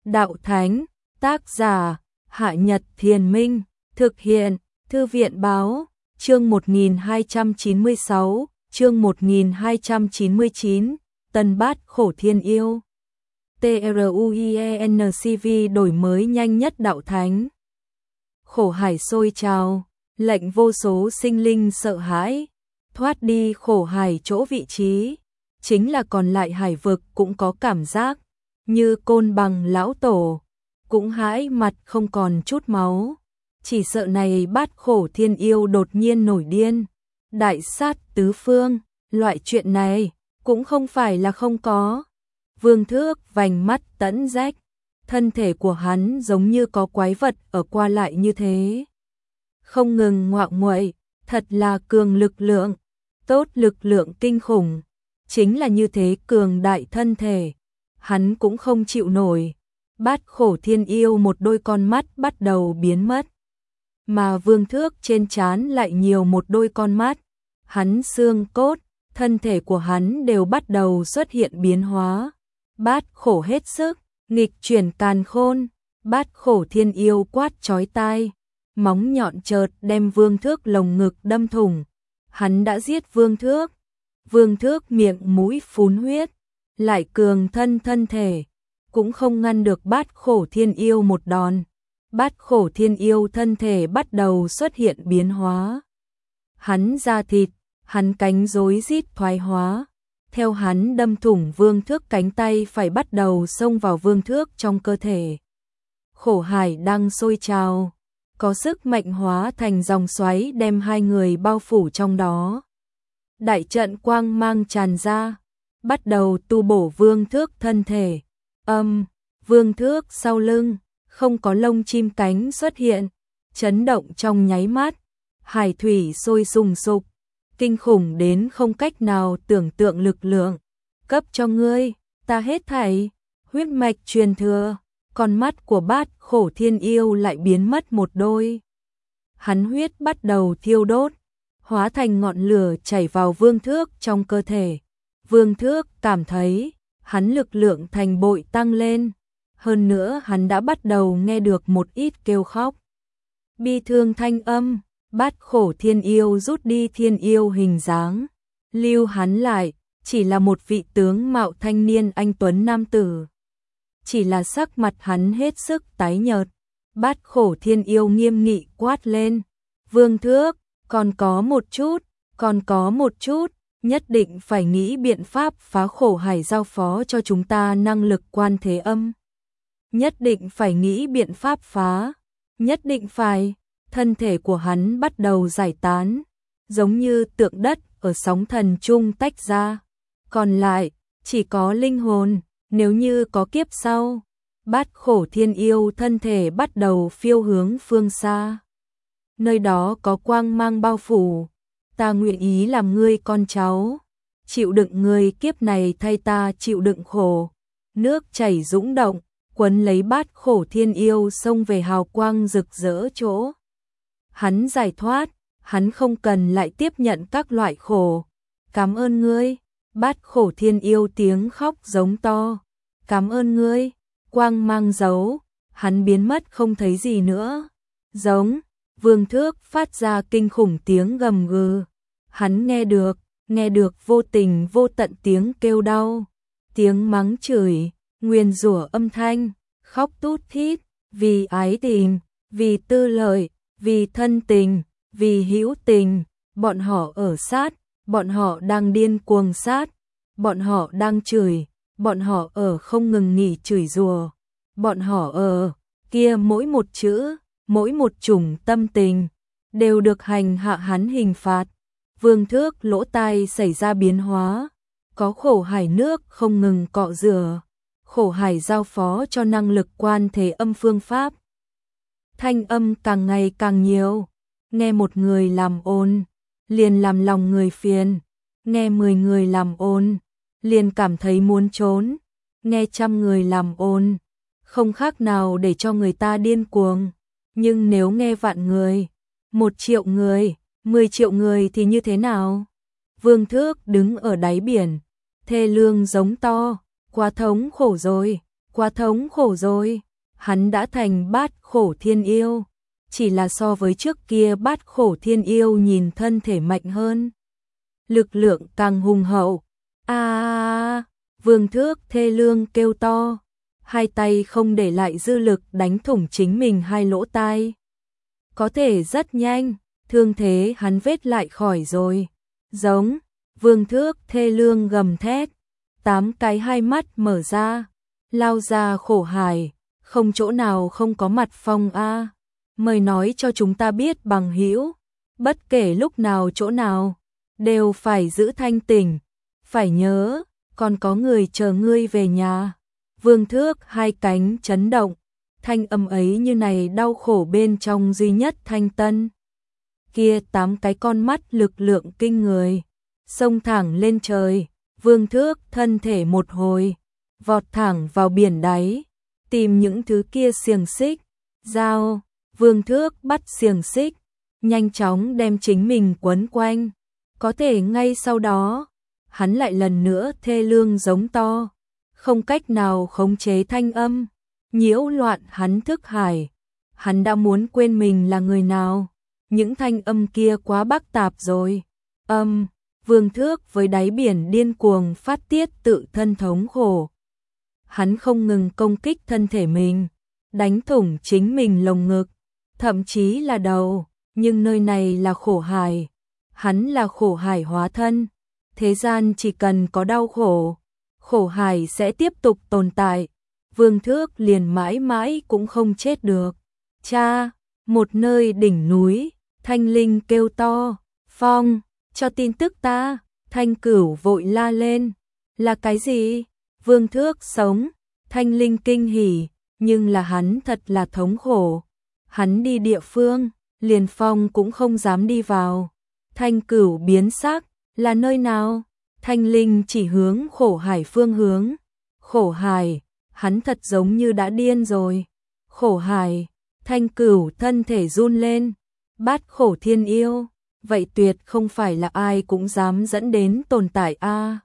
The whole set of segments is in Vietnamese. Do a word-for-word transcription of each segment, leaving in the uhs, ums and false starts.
Đạo Thánh, tác giả, Hạ Nhật Thiền Minh, thực hiện, Thư viện Báo, chương một nghìn hai trăm chín mươi sáu, chương một nghìn hai trăm chín mươi chín, Tân Bát Khổ Thiên Yêu. TRUIENCV đổi mới nhanh nhất Đạo Thánh. Khổ hải sôi trào, lệnh vô số sinh linh sợ hãi, thoát đi khổ hải chỗ vị trí, chính là còn lại hải vực cũng có cảm giác, như Côn Bằng lão tổ, cũng hãi mặt không còn chút máu, chỉ sợ này bát khổ thiên yêu đột nhiên nổi điên, đại sát tứ phương, loại chuyện này cũng không phải là không có. Vương Thước vành mắt tẫn rách, thân thể của hắn giống như có quái vật ở qua lại như thế. Không ngừng ngoạo nguậy, thật là cường lực lượng, tốt lực lượng kinh khủng, chính là như thế cường đại thân thể, hắn cũng không chịu nổi. Bát khổ thiên yêu một đôi con mắt bắt đầu biến mất, mà Vương Thước trên trán lại nhiều một đôi con mắt, hắn xương cốt, thân thể của hắn đều bắt đầu xuất hiện biến hóa. Bát khổ hết sức, nghịch chuyển càn khôn, bát khổ thiên yêu quát chói tai, móng nhọn chợt đem Vương Thước lồng ngực đâm thủng. Hắn đã giết Vương Thước, Vương Thước miệng mũi phun huyết, lại cường thân thân thể, cũng không ngăn được bát khổ thiên yêu một đòn. Bát khổ thiên yêu thân thể bắt đầu xuất hiện biến hóa. Hắn da thịt, hắn cánh rối rít thoái hóa. Theo hắn đâm thủng Vương Thước cánh tay phải bắt đầu xông vào Vương Thước trong cơ thể. Khổ hải đang sôi trào, có sức mạnh hóa thành dòng xoáy đem hai người bao phủ trong đó. Đại trận quang mang tràn ra, bắt đầu tu bổ Vương Thước thân thể. Âm, Vương Thước sau lưng, không có lông chim cánh xuất hiện, chấn động trong nháy mắt, hải thủy sôi sùng sục, kinh khủng đến không cách nào tưởng tượng lực lượng, cấp cho ngươi, ta hết thảy, huyết mạch truyền thừa, con mắt của bát khổ thiên yêu lại biến mất một đôi. Hắn huyết bắt đầu thiêu đốt, hóa thành ngọn lửa chảy vào Vương Thước trong cơ thể. Vương Thước cảm thấy, hắn lực lượng thành bội tăng lên, hơn nữa hắn đã bắt đầu nghe được một ít kêu khóc. Bi thương thanh âm, bát khổ thiên yêu rút đi thiên yêu hình dáng, lưu hắn lại, chỉ là một vị tướng mạo thanh niên anh tuấn nam tử. Chỉ là sắc mặt hắn hết sức tái nhợt, bát khổ thiên yêu nghiêm nghị quát lên, Vương Thước, còn có một chút, còn có một chút, nhất định phải nghĩ biện pháp phá khổ hải giao phó cho chúng ta năng lực quan thế âm. Nhất định phải nghĩ biện pháp phá, nhất định phải. Thân thể của hắn bắt đầu giải tán, giống như tượng đất ở sóng thần trung tách ra. Còn lại, chỉ có linh hồn, nếu như có kiếp sau. Bát khổ thiên yêu thân thể bắt đầu phiêu hướng phương xa. Nơi đó có quang mang bao phủ, ta nguyện ý làm ngươi con cháu, chịu đựng ngươi kiếp này thay ta chịu đựng khổ. Nước chảy dũng động, quấn lấy bát khổ thiên yêu xông về hào quang rực rỡ chỗ. Hắn giải thoát, hắn không cần lại tiếp nhận các loại khổ. Cảm ơn ngươi, bát khổ thiên yêu tiếng khóc giống to. Cảm ơn ngươi, quang mang giấu, hắn biến mất không thấy gì nữa. Giống, Vương Thước phát ra kinh khủng tiếng gầm gừ. Hắn nghe được, nghe được vô tình vô tận tiếng kêu đau, tiếng mắng chửi, nguyền rủa âm thanh, khóc tút thít, vì ái tình, vì tư lợi, vì thân tình, vì hữu tình, bọn họ ở sát, bọn họ đang điên cuồng sát, bọn họ đang chửi, bọn họ ở không ngừng nghỉ chửi rủa, bọn họ ở kia mỗi một chữ, mỗi một chủng tâm tình, đều được hành hạ hắn hình phạt. Vương Thước lỗ tai xảy ra biến hóa, có khổ hải nước không ngừng cọ rửa, khổ hải giao phó cho năng lực quan thế âm phương pháp. Thanh âm càng ngày càng nhiều, nghe một người làm ồn, liền làm lòng người phiền, nghe mười người làm ồn, liền cảm thấy muốn trốn, nghe trăm người làm ồn, không khác nào để cho người ta điên cuồng, nhưng nếu nghe vạn người, một triệu người, mười triệu người thì như thế nào? Vương Thước đứng ở đáy biển, thê lương giống to, quá thống khổ rồi, Quá thống khổ rồi, hắn đã thành bát khổ thiên yêu. Chỉ là so với trước kia bát khổ thiên yêu nhìn thân thể mạnh hơn. Lực lượng càng hùng hậu. A Vương Thước thê lương kêu to. Hai tay không để lại dư lực đánh thủng chính mình hai lỗ tai. Có thể rất nhanh, thương thế hắn vết lại khỏi rồi. Giống, Vương Thước thê lương gầm thét. Tám cái hai mắt mở ra, lao ra khổ hải. Không chỗ nào không có mặt Phong a. Mời nói cho chúng ta biết bằng hữu, bất kể lúc nào chỗ nào, đều phải giữ thanh tỉnh, phải nhớ, còn có người chờ ngươi về nhà. Vương Thước hai cánh chấn động, thanh âm ấy như này đau khổ bên trong duy nhất thanh tân. Kia tám cái con mắt lực lượng kinh người, xông thẳng lên trời, Vương Thước thân thể một hồi, vọt thẳng vào biển đáy, tìm những thứ kia xiềng xích, dao. Vương Thước bắt xiềng xích, nhanh chóng đem chính mình quấn quanh. Có thể ngay sau đó, hắn lại lần nữa thê lương giống to, không cách nào khống chế thanh âm, nhiễu loạn hắn thức hải. Hắn đã muốn quên mình là người nào, những thanh âm kia quá bác tạp rồi. Âm, Vương Thước với đáy biển điên cuồng phát tiết tự thân thống khổ. Hắn không ngừng công kích thân thể mình, đánh thủng chính mình lồng ngực, thậm chí là đầu, nhưng nơi này là khổ hải, hắn là khổ hải hóa thân, thế gian chỉ cần có đau khổ, khổ hải sẽ tiếp tục tồn tại, Vương Thước liền mãi mãi cũng không chết được. Cha, một nơi đỉnh núi, Thanh Linh kêu to, Phong, cho tin tức ta. Thanh Cửu vội la lên, là cái gì? Vương Thước sống. Thanh Linh kinh hỉ, nhưng là hắn thật là thống khổ. Hắn đi địa phương, liền Phong cũng không dám đi vào. Thanh Cửu biến sắc, là nơi nào? Thanh Linh chỉ hướng khổ hải phương hướng. Khổ hải, hắn thật giống như đã điên rồi. Khổ hải, Thanh Cửu thân thể run lên. Bát khổ thiên yêu, vậy tuyệt không phải là ai cũng dám dẫn đến tồn tại a.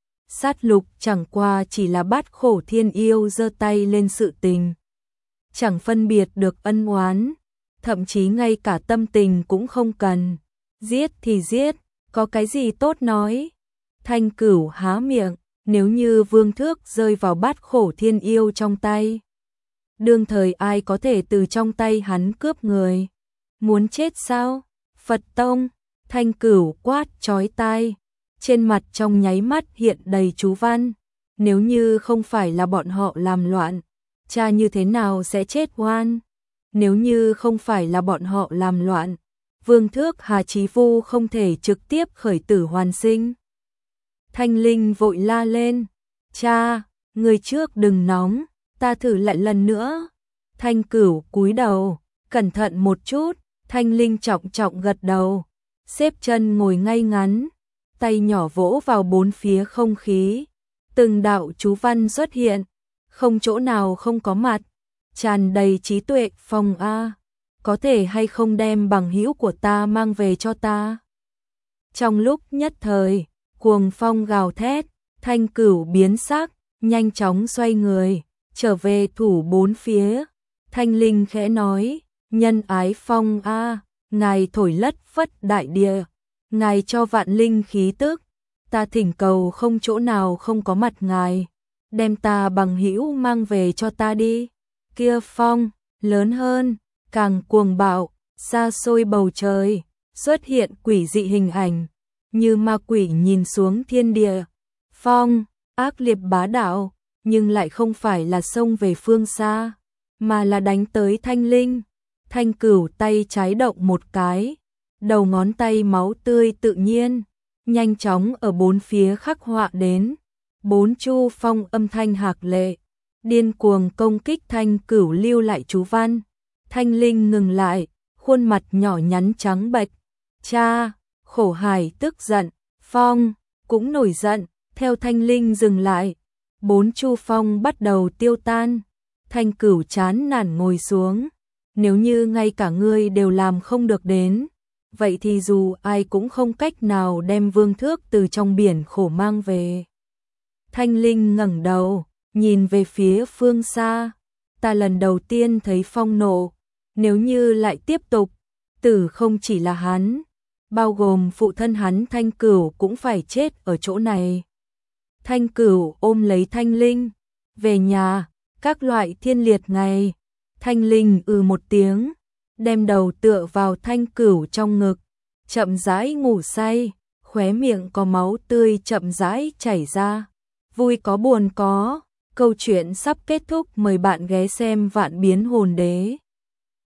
Sát lục chẳng qua chỉ là bát khổ thiên yêu giơ tay lên sự tình. Chẳng phân biệt được ân oán, thậm chí ngay cả tâm tình cũng không cần. Giết thì giết, có cái gì tốt nói. Thanh Cửu há miệng, nếu như Vương Thước rơi vào bát khổ thiên yêu trong tay, đương thời ai có thể từ trong tay hắn cướp người. Muốn chết sao? Phật Tông, Thanh Cửu quát chói tai, trên mặt trong nháy mắt hiện đầy chú văn. Nếu như không phải là bọn họ làm loạn, cha như thế nào sẽ chết oan? Nếu như không phải là bọn họ làm loạn, Vương Thước Hà Chí Vu không thể trực tiếp khởi tử hoàn sinh. Thanh Linh vội la lên, cha, người trước đừng nóng, ta thử lại lần nữa. Thanh Cửu cúi đầu, cẩn thận một chút. Thanh Linh trọng trọng gật đầu, xếp chân ngồi ngay ngắn, tay nhỏ vỗ vào bốn phía không khí. Từng đạo chú văn xuất hiện, không chỗ nào không có mặt, tràn đầy trí tuệ. Phong a, có thể hay không đem bằng hữu của ta mang về cho ta? Trong lúc nhất thời, cuồng phong gào thét, Thanh Cửu biến sắc, nhanh chóng xoay người, trở về thủ bốn phía. Thanh Linh khẽ nói, nhân ái Phong a, ngài thổi lất phất đại địa, ngài cho vạn linh khí tức, ta thỉnh cầu không chỗ nào không có mặt ngài, đem ta bằng hữu mang về cho ta đi. Kia phong lớn hơn, càng cuồng bạo, xa xôi bầu trời, xuất hiện quỷ dị hình ảnh, như ma quỷ nhìn xuống thiên địa. Phong ác liệt bá đạo, nhưng lại không phải là xông về phương xa, mà là đánh tới Thanh Linh. Thanh Cửu tay trái động một cái, đầu ngón tay máu tươi tự nhiên, nhanh chóng ở bốn phía khắc họa đến. Bốn chu phong âm thanh hạc lệ, điên cuồng công kích Thanh Cửu lưu lại chú văn. Thanh Linh ngừng lại, khuôn mặt nhỏ nhắn trắng bệch. Cha, khổ hải tức giận, Phong cũng nổi giận, theo Thanh Linh dừng lại. Bốn chu phong bắt đầu tiêu tan. Thanh Cửu chán nản ngồi xuống. Nếu như ngay cả ngươi đều làm không được đến, vậy thì dù ai cũng không cách nào đem Vương Thước từ trong biển khổ mang về. Thanh Linh ngẩng đầu, nhìn về phía phương xa, ta lần đầu tiên thấy phong nộ, nếu như lại tiếp tục, tử không chỉ là hắn, bao gồm phụ thân hắn Thanh Cửu cũng phải chết ở chỗ này. Thanh Cửu ôm lấy Thanh Linh, về nhà, các loại thiên liệt ngày. Thanh Linh ừ một tiếng, đem đầu tựa vào Thanh Cửu trong ngực, chậm rãi ngủ say, khóe miệng có máu tươi chậm rãi chảy ra. Vui có buồn có, câu chuyện sắp kết thúc, mời bạn ghé xem Vạn Biến Hồn Đế.